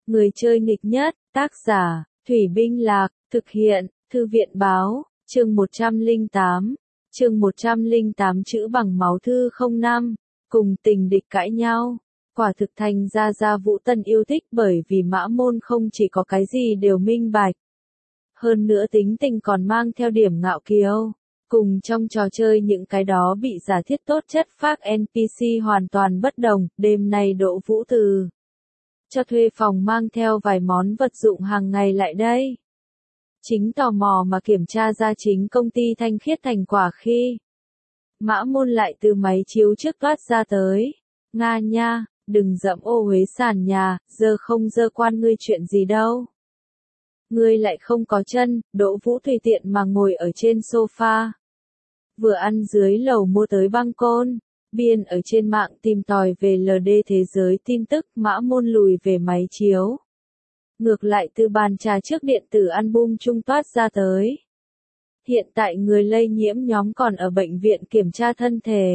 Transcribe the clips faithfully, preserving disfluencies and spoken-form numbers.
Người chơi nghịch nhất, tác giả, Thủy Binh Lạc, thực hiện, Thư viện báo, chương một trăm lẻ tám, chương một trăm lẻ tám chữ bằng máu thư không năm, cùng tình địch cãi nhau. Quả thực thành ra Gia Vũ Tân yêu thích bởi vì Mã Môn không chỉ có cái gì đều minh bạch. Hơn nữa tính tình còn mang theo điểm ngạo kiêu. Cùng trong trò chơi những cái đó bị giả thiết tốt chất phác en pê xê hoàn toàn bất đồng, đêm nay Đỗ Vũ từ cho thuê phòng mang theo vài món vật dụng hàng ngày lại đây. Chính tò mò mà kiểm tra ra chính công ty thanh khiết thành quả khi Mã Môn lại từ máy chiếu trước toát ra tới. Nga nha, đừng dẫm ô uế sàn nhà, giờ không dơ quan ngươi chuyện gì đâu. Ngươi lại không có chân, Đỗ Vũ tùy tiện mà ngồi ở trên sofa. Vừa ăn dưới lầu mua tới băng côn, biên ở trên mạng tìm tòi về lờ đê thế giới tin tức. Mã Môn lùi về máy chiếu. Ngược lại từ bàn trà trước điện tử album trung toát ra tới. Hiện tại người lây nhiễm nhóm còn ở bệnh viện kiểm tra thân thể.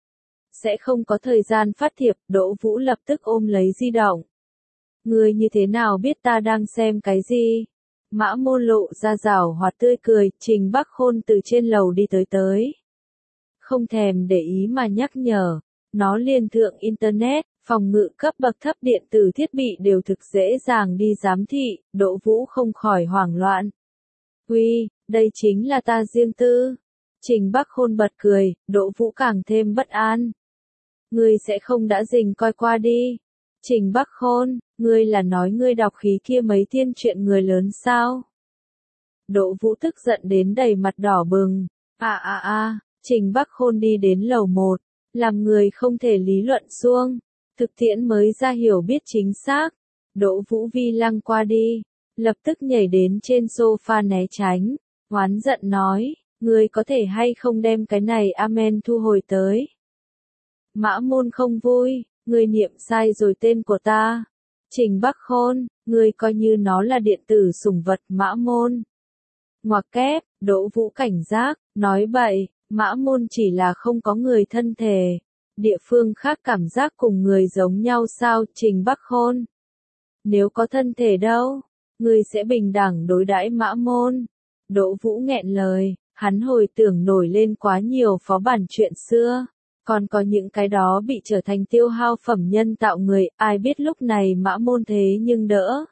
Sẽ không có thời gian phát thiệp, Đỗ Vũ lập tức ôm lấy di động. Ngươi như thế nào biết ta đang xem cái gì? Mã Môn lộ ra rảo hoạt tươi cười, Trình Bắc Khôn từ trên lầu đi tới tới. Không thèm để ý mà nhắc nhở, nó liên thượng Internet, phòng ngự cấp bậc thấp điện tử thiết bị đều thực dễ dàng đi giám thị, Đỗ Vũ không khỏi hoảng loạn. Uy, đây chính là ta riêng tư. Trình Bắc Khôn bật cười, Đỗ Vũ càng thêm bất an. Ngươi sẽ không đã rình coi qua đi. Trình Bắc Khôn, ngươi là nói ngươi đọc khí kia mấy thiên chuyện người lớn sao? Đỗ Vũ tức giận đến đầy mặt đỏ bừng. À à à, Trình Bắc Khôn đi đến lầu một, làm người không thể lý luận suông. Thực tiễn mới ra hiểu biết chính xác. Đỗ Vũ vi lăng qua đi, lập tức nhảy đến trên sofa né tránh, oán giận nói, ngươi có thể hay không đem cái này amen thu hồi tới. Mã Môn không vui, ngươi niệm sai rồi tên của ta. Trình Bắc Khôn, ngươi coi như nó là điện tử sủng vật. Mã Môn. Ngoặc kép, Đỗ Vũ cảnh giác, nói bậy, Mã Môn chỉ là không có người thân thể. Địa phương khác cảm giác cùng người giống nhau sao? Trình Bắc Khôn. Nếu có thân thể đâu, ngươi sẽ bình đẳng đối đãi Mã Môn. Đỗ Vũ nghẹn lời, hắn hồi tưởng nổi lên quá nhiều phó bản chuyện xưa. Còn có những cái đó bị trở thành tiêu hao phẩm nhân tạo người, ai biết lúc này Mã Môn thế nhưng đỡ.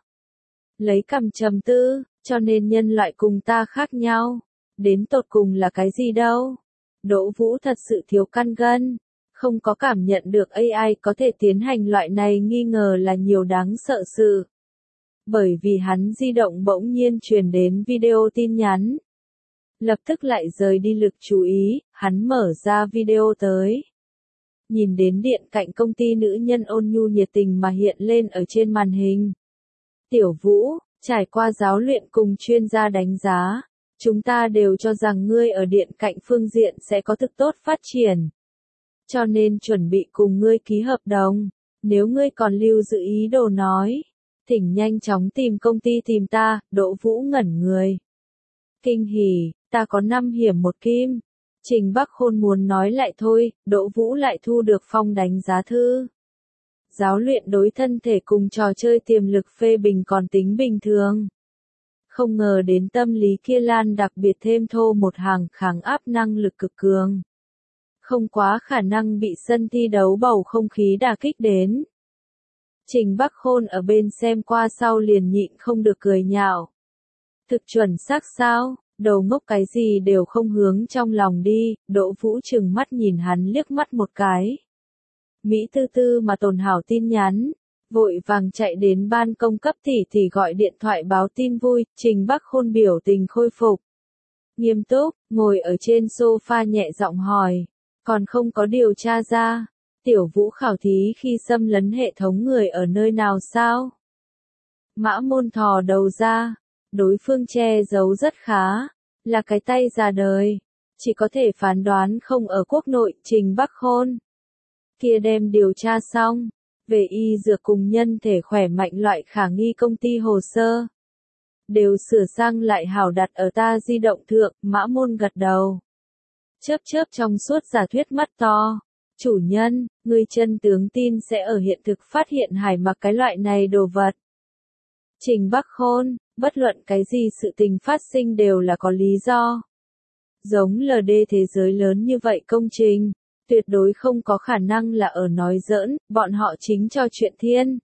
Lấy cằm trầm tư, cho nên nhân loại cùng ta khác nhau. Đến tột cùng là cái gì đâu? Đỗ Vũ thật sự thiếu căn gân. Không có cảm nhận được a i có thể tiến hành loại này nghi ngờ là nhiều đáng sợ sự. Bởi vì hắn di động bỗng nhiên truyền đến video tin nhắn. Lập tức lại rời đi lực chú ý, hắn mở ra video tới. Nhìn đến điện cạnh công ty nữ nhân ôn nhu nhiệt tình mà hiện lên ở trên màn hình. Tiểu Vũ, trải qua giáo luyện cùng chuyên gia đánh giá, chúng ta đều cho rằng ngươi ở điện cạnh phương diện sẽ có thực tốt phát triển. Cho nên chuẩn bị cùng ngươi ký hợp đồng, nếu ngươi còn lưu giữ ý đồ nói, thỉnh nhanh chóng tìm công ty tìm ta. Đỗ Vũ ngẩn người. Kinh hỉ, ta có năm hiểm một kim. Trình Bắc Khôn muốn nói lại thôi, Đỗ Vũ lại thu được phong đánh giá thư. Giáo luyện đối thân thể cùng trò chơi tiềm lực phê bình còn tính bình thường. Không ngờ đến tâm lý kia lan đặc biệt thêm thô một hàng kháng áp năng lực cực cường. Không quá khả năng bị sân thi đấu bầu không khí đả kích đến. Trình Bắc Khôn ở bên xem qua sau liền nhịn không được cười nhạo. Thực chuẩn xác sao, đầu ngốc cái gì đều không hướng trong lòng đi. Đỗ Vũ trừng mắt nhìn hắn liếc mắt một cái. Mỹ tư tư mà tồn hảo tin nhắn, vội vàng chạy đến ban công cấp tỷ tỷ gọi điện thoại báo tin vui. Trình Bắc Khôn biểu tình khôi phục. Nghiêm túc, ngồi ở trên sofa nhẹ giọng hỏi. Còn không có điều tra ra, Tiểu Vũ khảo thí khi xâm lấn hệ thống người ở nơi nào sao? Mã Môn thò đầu ra, đối phương che giấu rất khá, là cái tay già đời, chỉ có thể phán đoán không ở quốc nội. Trình Bắc Khôn. Kia đem điều tra xong, về y dược cùng nhân thể khỏe mạnh loại khả nghi công ty hồ sơ. Đều sửa sang lại hảo đặt ở ta di động thượng. Mã Môn gật đầu. Chớp chớp trong suốt giả thuyết mắt to. Chủ nhân, ngươi chân tướng tin sẽ ở hiện thực phát hiện hải mặc cái loại này đồ vật. Trình Bắc Khôn, bất luận cái gì sự tình phát sinh đều là có lý do. Giống lờ đê thế giới lớn như vậy công trình, tuyệt đối không có khả năng là ở nói giỡn, bọn họ chính cho chuyện thiên.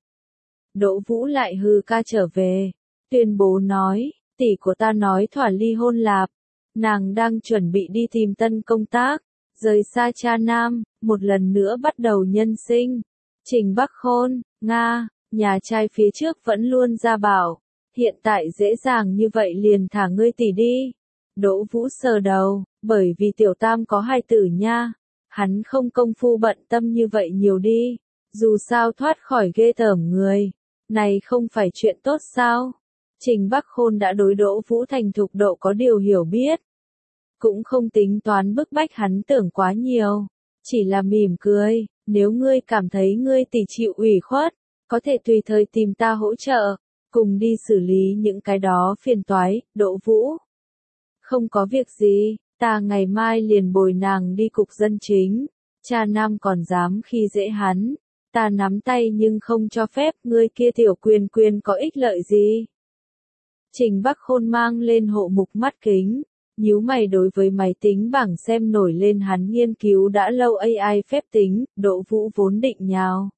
Đỗ Vũ lại hừ ca trở về, tuyên bố nói, tỷ của ta nói thỏa ly hôn lạp, nàng đang chuẩn bị đi tìm tân công tác, rời xa cha nam, một lần nữa bắt đầu nhân sinh. Trình Bắc Khôn, Nga, nhà trai phía trước vẫn luôn ra bảo, hiện tại dễ dàng như vậy liền thả ngươi tỷ đi. Đỗ Vũ sờ đầu, bởi vì tiểu tam có hai tử nha, hắn không công phu bận tâm như vậy nhiều đi, dù sao thoát khỏi ghê tởm người, này không phải chuyện tốt sao? Trình Bắc Khôn đã đối Đỗ Vũ thành thục độ có điều hiểu biết, cũng không tính toán bức bách hắn tưởng quá nhiều, chỉ là mỉm cười, nếu ngươi cảm thấy ngươi tỷ chịu ủy khuất, có thể tùy thời tìm ta hỗ trợ, cùng đi xử lý những cái đó phiền toái. Đỗ Vũ, không có việc gì, ta ngày mai liền bồi nàng đi cục dân chính, cha nam còn dám khi dễ hắn, ta nắm tay nhưng không cho phép, ngươi kia tiểu quyền quyền có ích lợi gì. Trình Bắc Khôn mang lên hộ mục mắt kính, nhíu mày đối với máy tính bảng xem nổi lên hắn nghiên cứu đã lâu a i phép tính. Đỗ Vũ vốn định nhào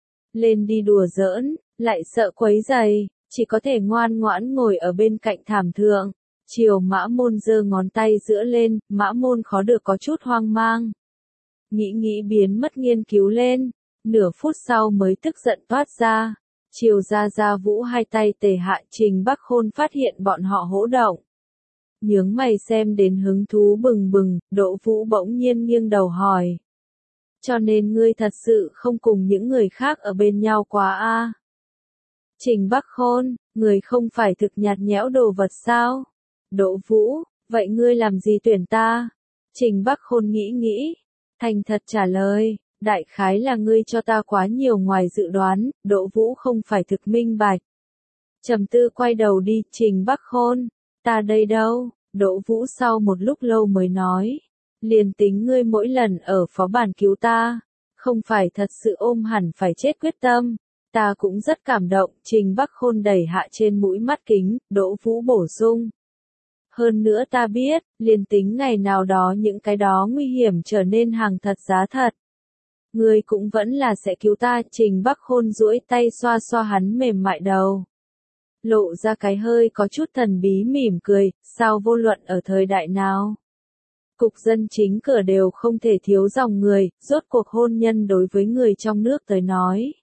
lên đi đùa giỡn, lại sợ quấy giày, chỉ có thể ngoan ngoãn ngồi ở bên cạnh thảm thượng. Chiều Mã Môn giơ ngón tay giữa lên, Mã Môn khó được có chút hoang mang. Nghĩ nghĩ biến mất nghiên cứu lên, nửa phút sau mới tức giận toát ra. Chiều Gia Gia Vũ hai tay tề hạ. Trình Bắc Khôn phát hiện bọn họ hỗn động, nhướng mày xem đến hứng thú bừng bừng. Đỗ Vũ bỗng nhiên nghiêng đầu hỏi, cho nên ngươi thật sự không cùng những người khác ở bên nhau quá a? À? Trình Bắc Khôn, người không phải thực nhạt nhẽo đồ vật sao? Đỗ Vũ, vậy ngươi làm gì tuyển ta? Trình Bắc Khôn nghĩ nghĩ, thành thật trả lời, đại khái là ngươi cho ta quá nhiều ngoài dự đoán. Đỗ Vũ không phải thực minh bạch, trầm tư quay đầu đi. Trình Bắc Khôn, ta đây đâu? Đỗ Vũ sau một lúc lâu mới nói, liền tính ngươi mỗi lần ở phó bản cứu ta, không phải thật sự ôm hẳn phải chết quyết tâm, ta cũng rất cảm động. Trình Bắc Khôn đẩy hạ trên mũi mắt kính. Đỗ Vũ bổ sung, hơn nữa ta biết, liền tính ngày nào đó những cái đó nguy hiểm trở nên hàng thật giá thật, ngươi cũng vẫn là sẽ cứu ta. Trình Bắc Khôn duỗi tay xoa xoa hắn mềm mại đầu, lộ ra cái hơi có chút thần bí mỉm cười, sao vô luận ở thời đại nào, cục dân chính cửa đều không thể thiếu dòng người, rốt cuộc hôn nhân đối với người trong nước tới nói,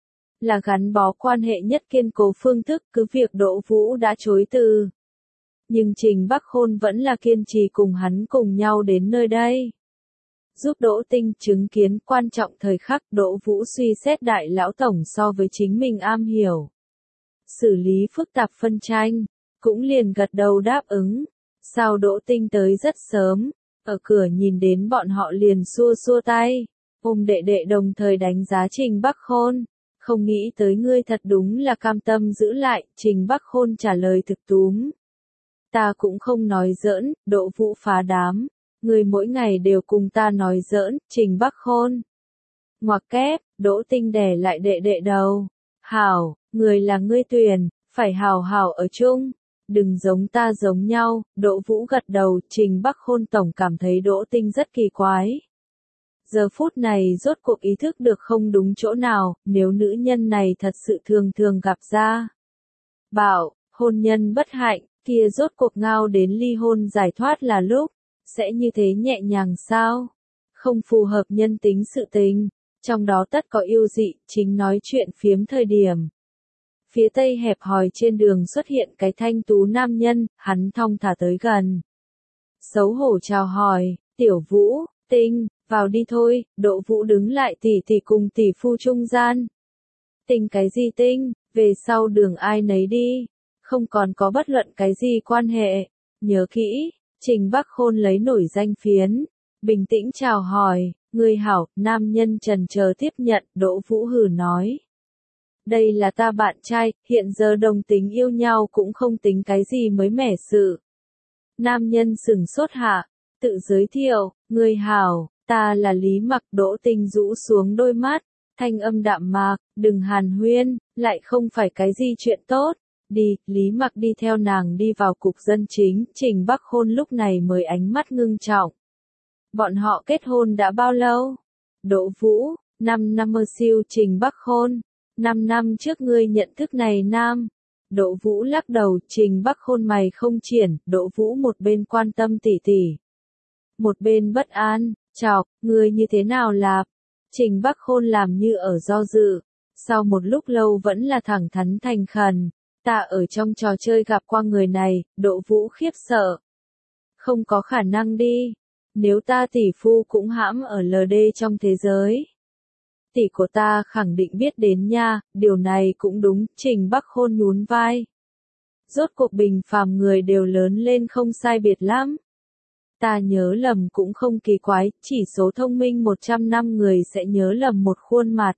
là gắn bó quan hệ nhất kiên cố phương thức. Cứ việc Đỗ Vũ đã chối từ, nhưng Trình Bắc Khôn vẫn là kiên trì cùng hắn cùng nhau đến nơi đây, giúp Đỗ Tinh chứng kiến quan trọng thời khắc. Đỗ Vũ suy xét đại lão tổng so với chính mình am hiểu xử lý phức tạp phân tranh, cũng liền gật đầu đáp ứng. Sao Đỗ Tinh tới rất sớm, ở cửa nhìn đến bọn họ liền xua xua tay, ôm đệ đệ đồng thời đánh giá Trình Bắc Khôn, không nghĩ tới ngươi thật đúng là cam tâm giữ lại. Trình Bắc Khôn trả lời thực túm, ta cũng không nói giỡn. Đỗ Vũ phá đám, ngươi mỗi ngày đều cùng ta nói giỡn. Trình Bắc Khôn, ngoặc kép. Đỗ Tinh đè lại đệ đệ đầu, hảo, người là ngươi tuyển, phải hảo hảo ở chung, đừng giống ta giống nhau. Đỗ Vũ gật đầu. Trình Bắc Khôn tổng cảm thấy Đỗ Tinh rất kỳ quái, giờ phút này rốt cuộc ý thức được không đúng chỗ nào. Nếu nữ nhân này thật sự thường thường gặp ra bảo hôn nhân bất hạnh, kia rốt cuộc ngao đến ly hôn giải thoát là lúc, sẽ như thế nhẹ nhàng sao? Không phù hợp nhân tính sự tình, trong đó tất có yêu dị. Chính nói chuyện phiếm thời điểm, phía tây hẹp hòi trên đường xuất hiện cái thanh tú nam nhân, hắn thong thả tới gần, xấu hổ chào hỏi, tiểu Vũ, Tinh, vào đi thôi. Đỗ Vũ đứng lại, tỷ tỷ cùng tỷ phu trung gian. Tinh cái gì Tinh, về sau đường ai nấy đi, không còn có bất luận cái gì quan hệ, nhớ kỹ. Trình Bắc Khôn lấy nổi danh phiến, bình tĩnh chào hỏi, người hảo. Nam nhân trần chờ tiếp nhận. Đỗ Vũ hừ nói, đây là ta bạn trai, hiện giờ đồng tính yêu nhau cũng không tính cái gì mới mẻ sự. Nam nhân sừng sốt hạ, tự giới thiệu, người hảo, ta là Lý Mặc. Đỗ Tinh rũ xuống đôi mắt, thanh âm đạm mạc, đừng hàn huyên, lại không phải cái gì chuyện tốt, Đi, Lý Mặc đi theo nàng đi vào cục dân chính, Trình Bắc Khôn lúc này mới ánh mắt ngưng trọng. Bọn họ kết hôn đã bao lâu? Đỗ Vũ, năm năm mơ siêu Trình Bắc Khôn. Năm năm trước ngươi nhận thức này nam. Đỗ Vũ lắc đầu, Trình Bắc Khôn mày không triển, Đỗ Vũ một bên quan tâm tỉ tỉ. Một bên bất an, chọc, ngươi như thế nào lạp? Trình Bắc Khôn làm như ở do dự. Sau một lúc lâu vẫn là thẳng thắn thành khẩn. Ta ở trong trò chơi gặp qua người này, Đỗ Vũ khiếp sợ. Không có khả năng đi. Nếu ta tỷ phu cũng hãm ở lờ đê trong thế giới. Tỷ của ta khẳng định biết đến nha, điều này cũng đúng, Trình Bắc Khôn nhún vai. Rốt cuộc bình phàm người đều lớn lên không sai biệt lắm. Ta nhớ lầm cũng không kỳ quái, chỉ số thông minh một trăm năm người sẽ nhớ lầm một khuôn mặt.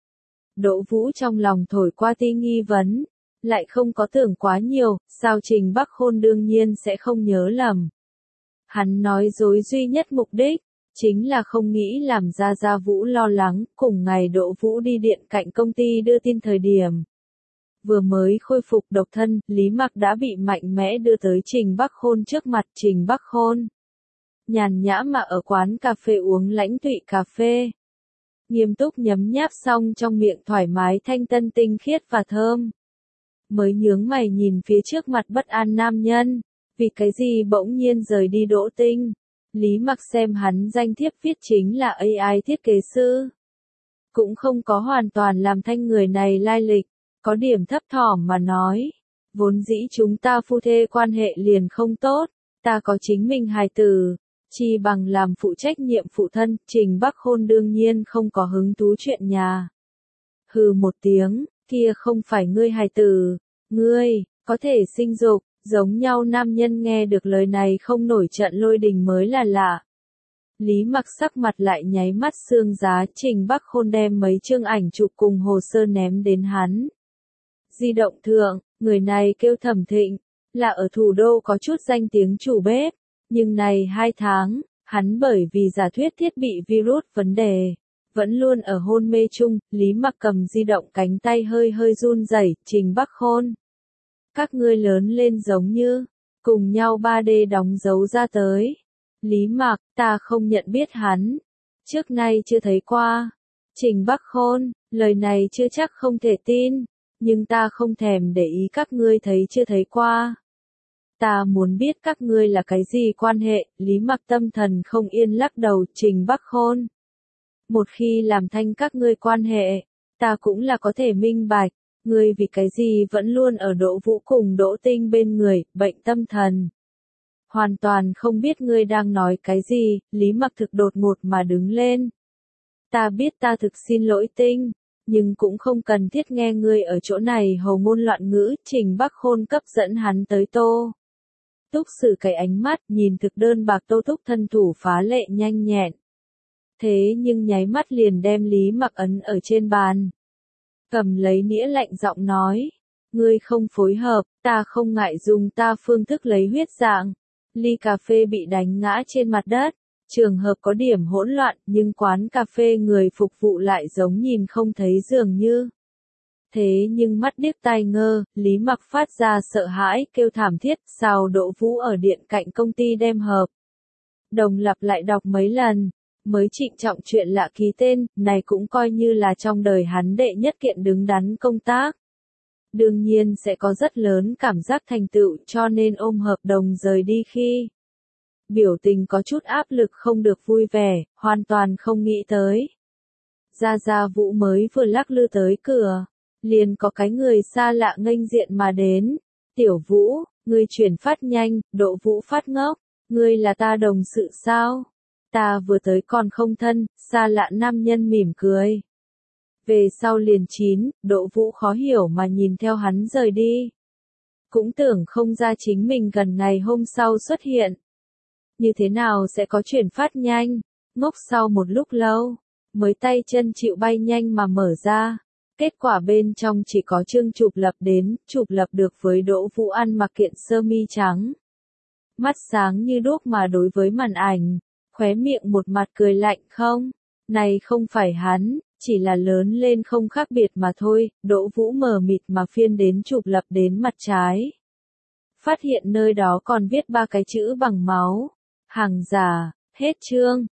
Đỗ Vũ trong lòng thổi qua tia nghi vấn, lại không có tưởng quá nhiều, sao Trình Bắc Khôn đương nhiên sẽ không nhớ lầm. Hắn nói dối duy nhất mục đích, chính là không nghĩ làm ra Gia Vũ lo lắng, cùng ngày Đỗ Vũ đi điện cạnh công ty đưa tin thời điểm. Vừa mới khôi phục độc thân, Lý Mặc đã bị mạnh mẽ đưa tới Trình Bắc Khôn trước mặt Trình Bắc Khôn. Nhàn nhã mà ở quán cà phê uống lãnh tụy cà phê. Nghiêm túc nhấm nháp xong trong miệng thoải mái thanh tân tinh khiết và thơm. Mới nhướng mày nhìn phía trước mặt bất an nam nhân, vì cái gì bỗng nhiên rời đi Đỗ Tinh. Lý Mặc xem hắn danh thiếp viết chính là a i thiết kế sư. Cũng không có hoàn toàn làm thanh người này lai lịch, có điểm thấp thỏm mà nói. Vốn dĩ chúng ta phu thê quan hệ liền không tốt, ta có chính mình hài tử, chi bằng làm phụ trách nhiệm phụ thân, Trình Bắc Khôn đương nhiên không có hứng thú chuyện nhà. Hừ một tiếng, kia không phải ngươi hài tử, ngươi, có thể sinh dục. Giống nhau nam nhân nghe được lời này không nổi trận lôi đình mới là lạ. Lý Mặc sắc mặt lại nháy mắt xương giá, Trình Bắc Khôn đem mấy chương ảnh chụp cùng hồ sơ ném đến hắn. Di động thượng, người này kêu Thẩm Thịnh, là ở thủ đô có chút danh tiếng chủ bếp, nhưng này hai tháng, hắn bởi vì giả thuyết thiết bị virus vấn đề, vẫn luôn ở hôn mê chung, Lý Mặc cầm di động cánh tay hơi hơi run rẩy, Trình Bắc Khôn. Các ngươi lớn lên giống như, cùng nhau ba D đóng dấu ra tới. Lý Mặc, ta không nhận biết hắn. Trước nay chưa thấy qua. Trình Bắc Khôn, lời này chưa chắc không thể tin. Nhưng ta không thèm để ý các ngươi thấy chưa thấy qua. Ta muốn biết các ngươi là cái gì quan hệ, Lý Mặc tâm thần không yên lắc đầu, Trình Bắc Khôn. Một khi làm thanh các ngươi quan hệ, ta cũng là có thể minh bạch. Ngươi vì cái gì vẫn luôn ở Đỗ Vũ cùng Đỗ Tinh bên người, bệnh tâm thần. Hoàn toàn không biết ngươi đang nói cái gì, Lý Mặc thực đột ngột mà đứng lên. Ta biết ta thực xin lỗi Tinh, nhưng cũng không cần thiết nghe ngươi ở chỗ này hầu ngôn loạn ngữ, Trình Bắc Khôn cấp dẫn hắn tới Tô. Túc Sử cái ánh mắt, nhìn thực đơn bạc Tô Túc thân thủ phá lệ nhanh nhẹn. Thế nhưng nháy mắt liền đem Lý Mặc ấn ở trên bàn. Cầm lấy nĩa lạnh giọng nói, ngươi không phối hợp, ta không ngại dùng ta phương thức lấy huyết dạng. Ly cà phê bị đánh ngã trên mặt đất, trường hợp có điểm hỗn loạn, nhưng quán cà phê người phục vụ lại giống nhìn không thấy dường như. Thế nhưng mắt điếc tai ngơ, Lý Mặc phát ra sợ hãi, kêu thảm thiết, sao Đỗ Vũ ở điện cạnh công ty đem hợp. Đồng lặp lại đọc mấy lần. Mới trịnh trọng chuyện lạ ký tên, này cũng coi như là trong đời hắn đệ nhất kiện đứng đắn công tác. Đương nhiên sẽ có rất lớn cảm giác thành tựu cho nên ôm hợp đồng rời đi khi. Biểu tình có chút áp lực không được vui vẻ, hoàn toàn không nghĩ tới. Gia Gia Vũ mới vừa lắc lư tới cửa, liền có cái người xa lạ nghênh diện mà đến. Tiểu Vũ, ngươi chuyển phát nhanh, Đỗ Vũ phát ngốc, ngươi là ta đồng sự sao? Ta vừa tới còn không thân, xa lạ nam nhân mỉm cười. Về sau liền chín, Đỗ Vũ khó hiểu mà nhìn theo hắn rời đi. Cũng tưởng không ra chính mình gần ngày hôm sau xuất hiện. Như thế nào sẽ có chuyển phát nhanh, ngốc sau một lúc lâu, mới tay chân chịu bay nhanh mà mở ra. Kết quả bên trong chỉ có chương chụp lập đến, chụp lập được với Đỗ Vũ ăn mặc kiện sơ mi trắng. Mắt sáng như đuốc mà đối với màn ảnh. Khóe miệng một mặt cười lạnh không? Này không phải hắn, chỉ là lớn lên không khác biệt mà thôi, Đỗ Vũ mờ mịt mà phiên đến chụp lập đến mặt trái. Phát hiện nơi đó còn viết ba cái chữ bằng máu. Hàng giả, hết chương.